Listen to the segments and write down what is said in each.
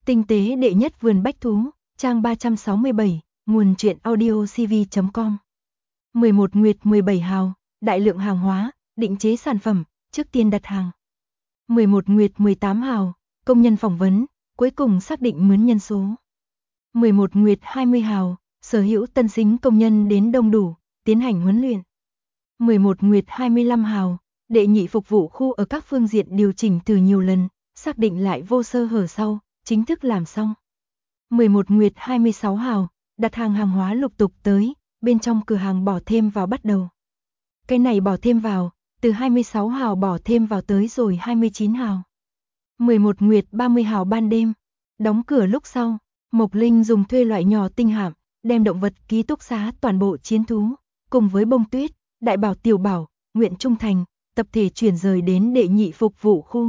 Tinh tế đệ nhất vườn bách thú, trang 367, nguồn truyện audiocv.com. 11 Nguyệt 17 hào, đại lượng hàng hóa, định chế sản phẩm, trước tiên đặt hàng. 11 Nguyệt 18 hào, công nhân phỏng vấn, cuối cùng xác định mướn nhân số. 11 Nguyệt 20 hào, sở hữu tân sinh công nhân đến đông đủ, tiến hành huấn luyện. 11 Nguyệt 25 hào, đệ nhị phục vụ khu ở các phương diện điều chỉnh từ nhiều lần, xác định lại vô sơ hở sau, chính thức làm xong. 11 Nguyệt 26 hào, đặt hàng hàng hóa lục tục tới, bên trong cửa hàng bỏ thêm vào bắt đầu. Cái này bỏ thêm vào, từ 26 hào bỏ thêm vào tới rồi 29 hào. 11 Nguyệt 30 hào ban đêm, đóng cửa lúc sau, Mộc Linh dùng thuê loại nhỏ tinh hạm, đem động vật ký túc xá toàn bộ chiến thú, cùng với Bông Tuyết, Đại Bảo Tiểu Bảo, Nguyện Trung Thành, tập thể chuyển rời đến đệ nhị phục vụ khu.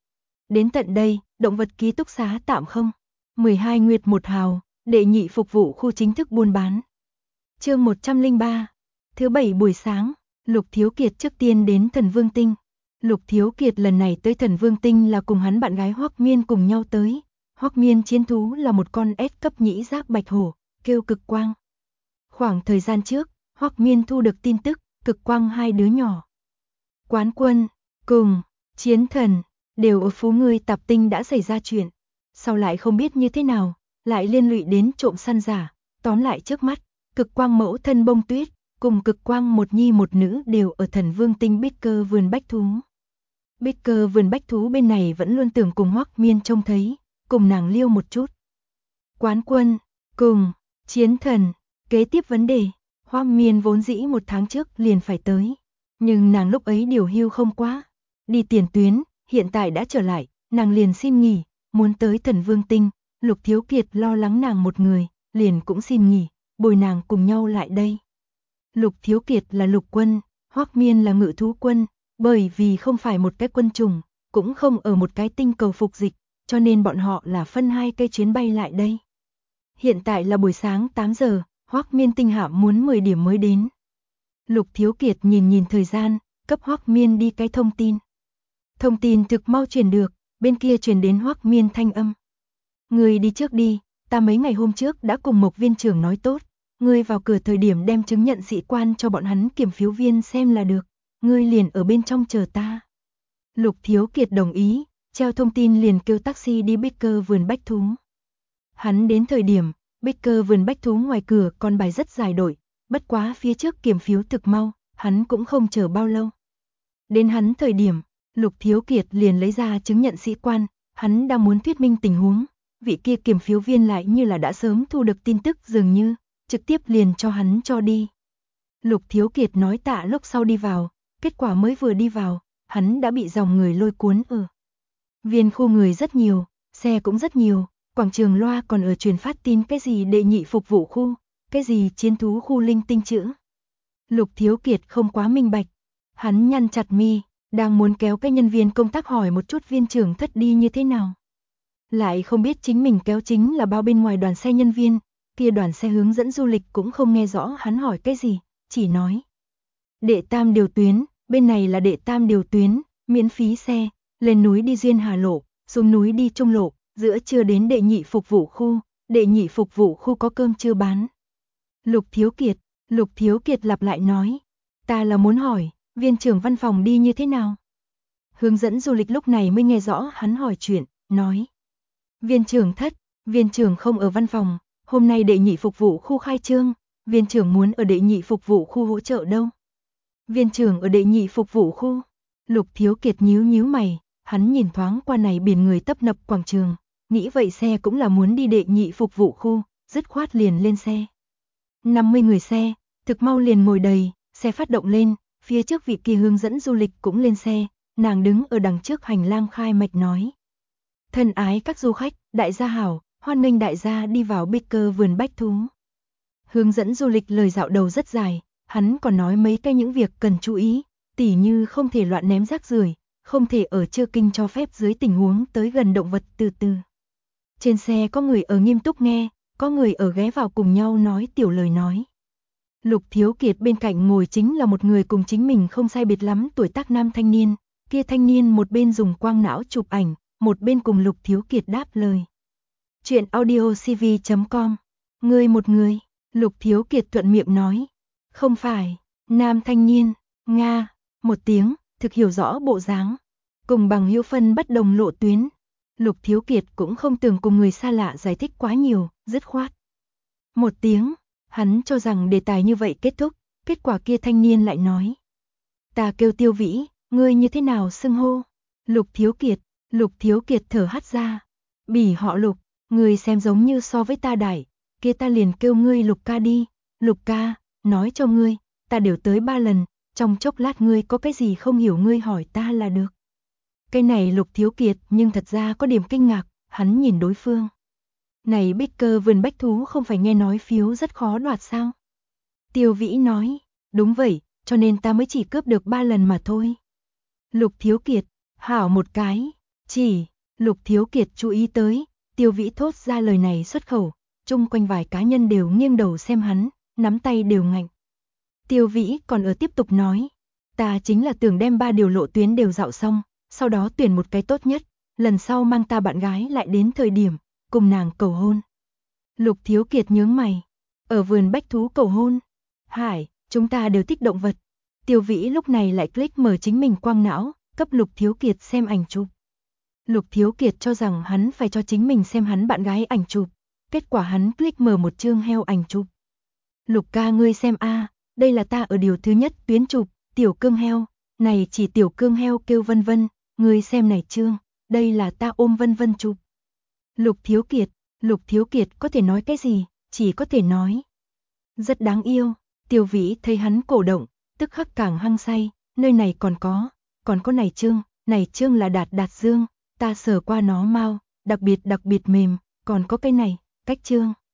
Đến tận đây, động vật ký túc xá tạm không. 12 Nguyệt 1 hào, đệ nhị phục vụ khu chính thức buôn bán. Chương 103. Thứ bảy buổi sáng, Lục Thiếu Kiệt trước tiên đến Thần Vương Tinh. Lục Thiếu Kiệt lần này tới Thần Vương Tinh là cùng hắn bạn gái Hoắc Miên cùng nhau tới. Hoắc Miên chiến thú là một con S cấp nhĩ giác bạch hổ, kêu Cực Quang. Khoảng thời gian trước, Hoắc Miên thu được tin tức, Cực Quang hai đứa nhỏ. Quán Quân, cùng Chiến Thần, đều ở Phú Ngươi Tạp Tinh đã xảy ra chuyện. Sau lại không biết như thế nào, lại liên lụy đến trộm săn giả, tóm lại trước mắt, Cực Quang mẫu thân Bông Tuyết, cùng Cực Quang một nhi một nữ đều ở Thần Vương Tinh Bích Cơ vườn bách thú. Bích Cơ vườn bách thú bên này vẫn luôn tưởng cùng Hoắc Miên trông thấy, cùng nàng liêu một chút. Quán Quân, cùng Chiến Thần, kế tiếp vấn đề, Hoắc Miên vốn dĩ 1 tháng trước liền phải tới, nhưng nàng lúc ấy điều hưu không quá, đi tiền tuyến, hiện tại đã trở lại, nàng liền xin nghỉ, muốn tới Thần Vương Tinh. Lục Thiếu Kiệt lo lắng nàng một người, liền cũng xin nghỉ, bồi nàng cùng nhau lại đây. Lục Thiếu Kiệt là lục quân, Hoắc Miên là ngự thú quân, bởi vì không phải một cái quân chủng, cũng không ở một cái tinh cầu phục dịch, cho nên bọn họ là phân 2 cây chuyến bay lại đây. Hiện tại là buổi sáng 8 giờ, Hoắc Miên tinh hạm muốn 10 điểm mới đến. Lục Thiếu Kiệt nhìn thời gian, cấp Hoắc Miên đi cái thông tin. Thông tin thực mau truyền được, bên kia truyền đến Hoắc Miên thanh âm. Ngươi đi trước đi, ta mấy ngày hôm trước đã cùng Mộc viên trưởng nói tốt, ngươi vào cửa thời điểm đem chứng nhận sĩ quan cho bọn hắn kiểm phiếu viên xem là được, ngươi liền ở bên trong chờ ta. Lục Thiếu Kiệt đồng ý, treo thông tin liền kêu taxi đi Bích Cơ vườn bách thú. Hắn đến thời điểm, Bích Cơ vườn bách thú ngoài cửa còn bài rất dài đội, bất quá phía trước kiểm phiếu thực mau, hắn cũng không chờ bao lâu. Đến hắn thời điểm, Lục Thiếu Kiệt liền lấy ra chứng nhận sĩ quan, hắn đang muốn thuyết minh tình huống, vị kia kiểm phiếu viên lại như là đã sớm thu được tin tức dường như, trực tiếp liền cho hắn cho đi. Lục Thiếu Kiệt nói tạ lúc sau đi vào, kết quả mới vừa đi vào, hắn đã bị dòng người lôi cuốn ở. Viên khu người rất nhiều, xe cũng rất nhiều, quảng trường loa còn ở truyền phát tin cái gì đệ nhị phục vụ khu, cái gì chiến thú khu linh tinh chữ. Lục Thiếu Kiệt không quá minh bạch, hắn nhăn chặt mi, đang muốn kéo cái nhân viên công tác hỏi một chút viên trưởng thất đi như thế nào. Lại không biết chính mình kéo chính là bao bên ngoài đoàn xe nhân viên, kia đoàn xe hướng dẫn du lịch cũng không nghe rõ hắn hỏi cái gì, chỉ nói. Đệ tam điều tuyến, bên này là đệ tam điều tuyến, miễn phí xe, lên núi đi Duyên Hà lộ, xuống núi đi Trung lộ, giữa trưa đến đệ nhị phục vụ khu, đệ nhị phục vụ khu có cơm trưa bán. Lục Thiếu Kiệt lặp lại nói, ta là muốn hỏi, viên trưởng văn phòng đi như thế nào? Hướng dẫn du lịch lúc này mới nghe rõ hắn hỏi chuyện, nói. Viên trưởng không ở văn phòng, hôm nay đệ nhị phục vụ khu khai trương, viên trưởng muốn ở đệ nhị phục vụ khu hỗ trợ đâu? Viên trưởng ở đệ nhị phục vụ khu. Lục Thiếu Kiệt nhíu mày, hắn nhìn thoáng qua này biển người tấp nập quảng trường, nghĩ vậy xe cũng là muốn đi đệ nhị phục vụ khu, dứt khoát liền lên xe. 50 người xe, thực mau liền ngồi đầy, xe phát động lên, phía trước vị kia hướng dẫn du lịch cũng lên xe, nàng đứng ở đằng trước hành lang khai mạch nói. Thân ái các du khách, đại gia hảo, hoan nghênh đại gia đi vào Bích Cơ vườn bách thú. Hướng dẫn du lịch lời dạo đầu rất dài, hắn còn nói mấy cái những việc cần chú ý, tỉ như không thể loạn ném rác rưởi, không thể ở chưa kinh cho phép dưới tình huống tới gần động vật từ từ. Trên xe có người ở nghiêm túc nghe, có người ở ghé vào cùng nhau nói tiểu lời nói. Lục Thiếu Kiệt bên cạnh ngồi chính là một người cùng chính mình không sai biệt lắm tuổi tác nam thanh niên, kia thanh niên một bên dùng quang não chụp ảnh, một bên cùng Lục Thiếu Kiệt đáp lời. Chuyện audio cv.com. Ngươi một người, Lục Thiếu Kiệt thuận miệng nói. Không phải, nam thanh niên, Nga, một tiếng, thực hiểu rõ bộ dáng. Cùng bằng hữu phân bất đồng lộ tuyến. Lục Thiếu Kiệt cũng không từng cùng người xa lạ giải thích quá nhiều, dứt khoát. Một tiếng, hắn cho rằng đề tài như vậy kết thúc, kết quả kia thanh niên lại nói. Ta kêu Tiêu Vĩ, ngươi như thế nào xưng hô? Lục Thiếu Kiệt thở hắt ra. Bỉ họ Lục, ngươi xem giống như so với ta đại, kia ta liền kêu ngươi Lục ca đi. Lục ca, nói cho ngươi, ta đều tới 3 lần, trong chốc lát ngươi có cái gì không hiểu ngươi hỏi ta là được. Cái này Lục Thiếu Kiệt nhưng thật ra có điểm kinh ngạc, hắn nhìn đối phương. Này bích cơ vườn bách thú không phải nghe nói phiếu rất khó đoạt sao? Tiêu Vĩ nói, đúng vậy, cho nên ta mới chỉ cướp được 3 lần mà thôi. Lục Thiếu Kiệt, hảo một cái, chỉ, Lục Thiếu Kiệt chú ý tới, Tiêu Vĩ thốt ra lời này xuất khẩu, chung quanh vài cá nhân đều nghiêng đầu xem hắn, nắm tay đều ngạnh. Tiêu Vĩ còn ở tiếp tục nói, ta chính là tưởng đem 3 điều lộ tuyến đều dạo xong, sau đó tuyển một cái tốt nhất, lần sau mang ta bạn gái lại đến thời điểm, cùng nàng cầu hôn. Lục Thiếu Kiệt nhướng mày, ở vườn bách thú cầu hôn. Hải, chúng ta đều thích động vật. Tiêu Vĩ lúc này lại click mở chính mình quang não, cấp Lục Thiếu Kiệt xem ảnh chụp. Lục Thiếu Kiệt cho rằng hắn phải cho chính mình xem hắn bạn gái ảnh chụp, kết quả hắn click mở một chương heo ảnh chụp. Lục ca ngươi xem a, đây là ta ở điều thứ nhất tuyến chụp, tiểu cương heo, này chỉ tiểu cương heo kêu Vân Vân, ngươi xem này chương, đây là ta ôm Vân Vân chụp. Lục Thiếu Kiệt có thể nói cái gì, chỉ có thể nói. Rất đáng yêu, Tiêu Vĩ thấy hắn cổ động, tức khắc càng hăng say, nơi này còn có này chương là đạt dương, ta sờ qua nó mau, đặc biệt mềm, còn có cái này, cách chương.